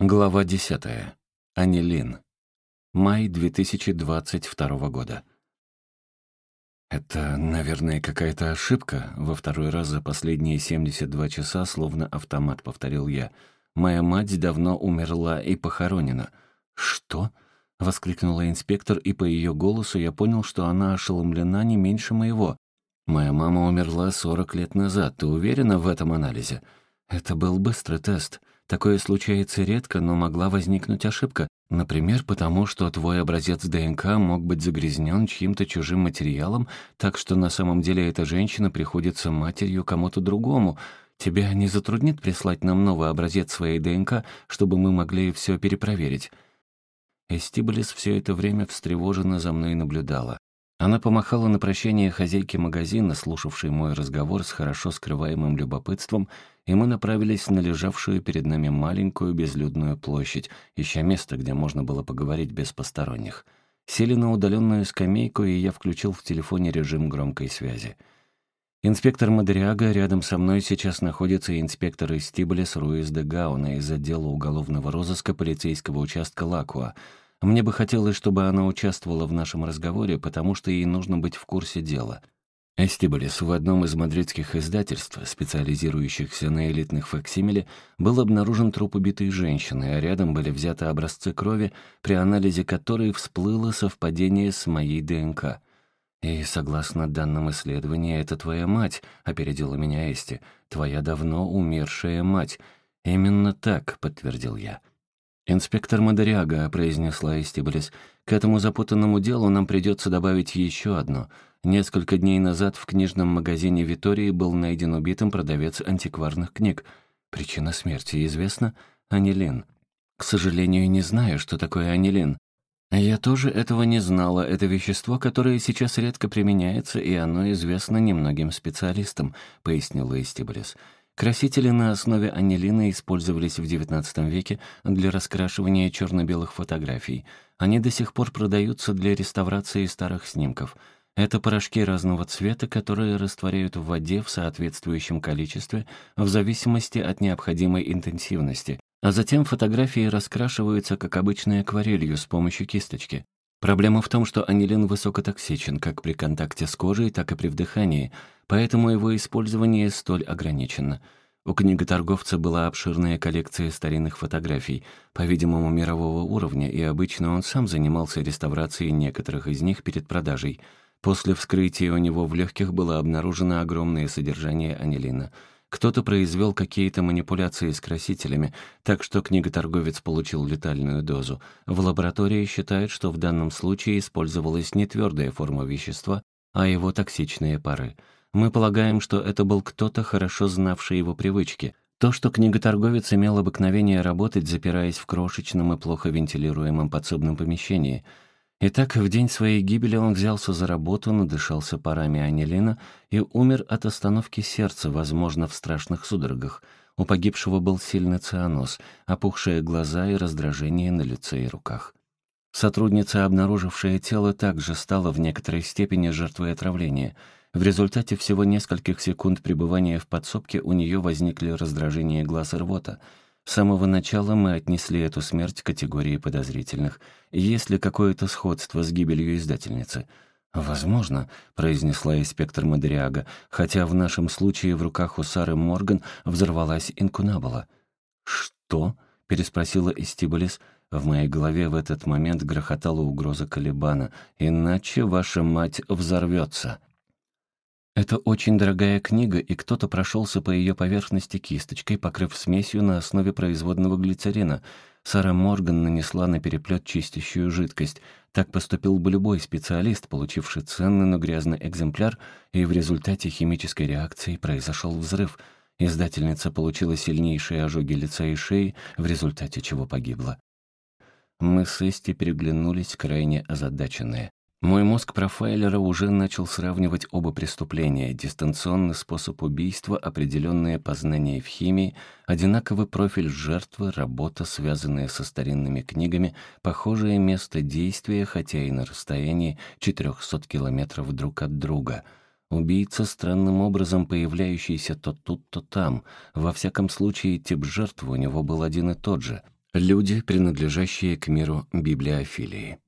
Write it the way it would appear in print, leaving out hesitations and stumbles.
Глава 10. Анилин. Май 2022 года. «Это, наверное, какая-то ошибка», — во второй раз за последние 72 часа словно автомат повторил я. «Моя мать давно умерла и похоронена». «Что?» — воскликнула инспектор, и по ее голосу я понял, что она ошеломлена не меньше моего. «Моя мама умерла 40 лет назад. Ты уверена в этом анализе?» «Это был быстрый тест. Такое случается редко, но могла возникнуть ошибка. Например, потому что твой образец ДНК мог быть загрязнен чьим-то чужим материалом, так что на самом деле эта женщина приходится матерью кому-то другому. Тебя не затруднит прислать нам новый образец своей ДНК, чтобы мы могли все перепроверить?» Эстиблис все это время встревоженно за мной наблюдала. Она помахала на прощание хозяйке магазина, слушавшей мой разговор с хорошо скрываемым любопытством, и мы направились на лежавшую перед нами маленькую безлюдную площадь, ища место, где можно было поговорить без посторонних. Сели на удаленную скамейку, и я включил в телефоне режим громкой связи. «Инспектор Мадриага, рядом со мной сейчас находится инспектор Эстиблис Руис де Гауна из отдела уголовного розыска полицейского участка Лакуа. Мне бы хотелось, чтобы она участвовала в нашем разговоре, потому что ей нужно быть в курсе дела». Эстиблис в одном из мадридских издательств, специализирующихся на элитных факсимиле, был обнаружен труп убитой женщины, а рядом были взяты образцы крови, при анализе которой всплыло совпадение с моей ДНК. «И согласно данным исследования, это твоя мать», — опередила меня Эсти. «Твоя давно умершая мать». «Именно так», — подтвердил я. «Инспектор Мадриага», — произнесла Эстиблис, — «к этому запутанному делу нам придется добавить еще одно. Несколько дней назад в книжном магазине Витории был найден убитым продавец антикварных книг. Причина смерти известна? Анилин. К сожалению, не знаю, что такое анилин. Я тоже этого не знала. Это вещество, которое сейчас редко применяется, и оно известно немногим специалистам», — пояснила Эстиблис. «Красители на основе анилина использовались в XIX веке для раскрашивания черно-белых фотографий. Они до сих пор продаются для реставрации старых снимков. Это порошки разного цвета, которые растворяют в воде в соответствующем количестве в зависимости от необходимой интенсивности, а затем фотографии раскрашиваются, как обычной акварелью, с помощью кисточки. Проблема в том, что анилин высокотоксичен как при контакте с кожей, так и при вдыхании, поэтому его использование столь ограничено. У книготорговца была обширная коллекция старинных фотографий, по-видимому, мирового уровня, и обычно он сам занимался реставрацией некоторых из них перед продажей. После вскрытия у него в легких было обнаружено огромное содержание анилина. Кто-то произвел какие-то манипуляции с красителями, так что книготорговец получил летальную дозу. В лаборатории считают, что в данном случае использовалась не твердая форма вещества, а его токсичные пары. Мы полагаем, что это был кто-то, хорошо знавший его привычки. То, что книготорговец имел обыкновение работать, запираясь в крошечном и плохо вентилируемом подсобном помещении. Итак, в день своей гибели он взялся за работу, надышался парами анилина и умер от остановки сердца, возможно, в страшных судорогах. У погибшего был сильный цианоз, опухшие глаза и раздражение на лице и руках. Сотрудница, обнаружившая тело, также стала в некоторой степени жертвой отравления. В результате всего нескольких секунд пребывания в подсобке у нее возникли раздражение глаз и рвота. С самого начала мы отнесли эту смерть к категории подозрительных. Есть ли какое-то сходство с гибелью издательницы? «Возможно», — произнесла инспектор Мадриага, хотя в нашем случае в руках у Сары Морган взорвалась инкунабула. «Что?» — переспросила Эстиблис. В моей голове в этот момент грохотала угроза Калибана. «Иначе ваша мать взорвется». Это очень дорогая книга, и кто-то прошелся по ее поверхности кисточкой, покрыв смесью на основе производного глицерина. Сара Морган нанесла на переплет чистящую жидкость. Так поступил бы любой специалист, получивший ценный, но грязный экземпляр, и в результате химической реакции произошел взрыв. Издательница получила сильнейшие ожоги лица и шеи, в результате чего погибла. Мы с Эсти переглянулись, крайне озадаченные. Мой мозг профайлера уже начал сравнивать оба преступления: дистанционный способ убийства, определенное познание в химии, одинаковый профиль жертвы, работа, связанная со старинными книгами, похожее место действия, хотя и на расстоянии 400 километров друг от друга. Убийца, странным образом появляющийся то тут, то там. Во всяком случае, тип жертвы у него был один и тот же. Люди, принадлежащие к миру библиофилии.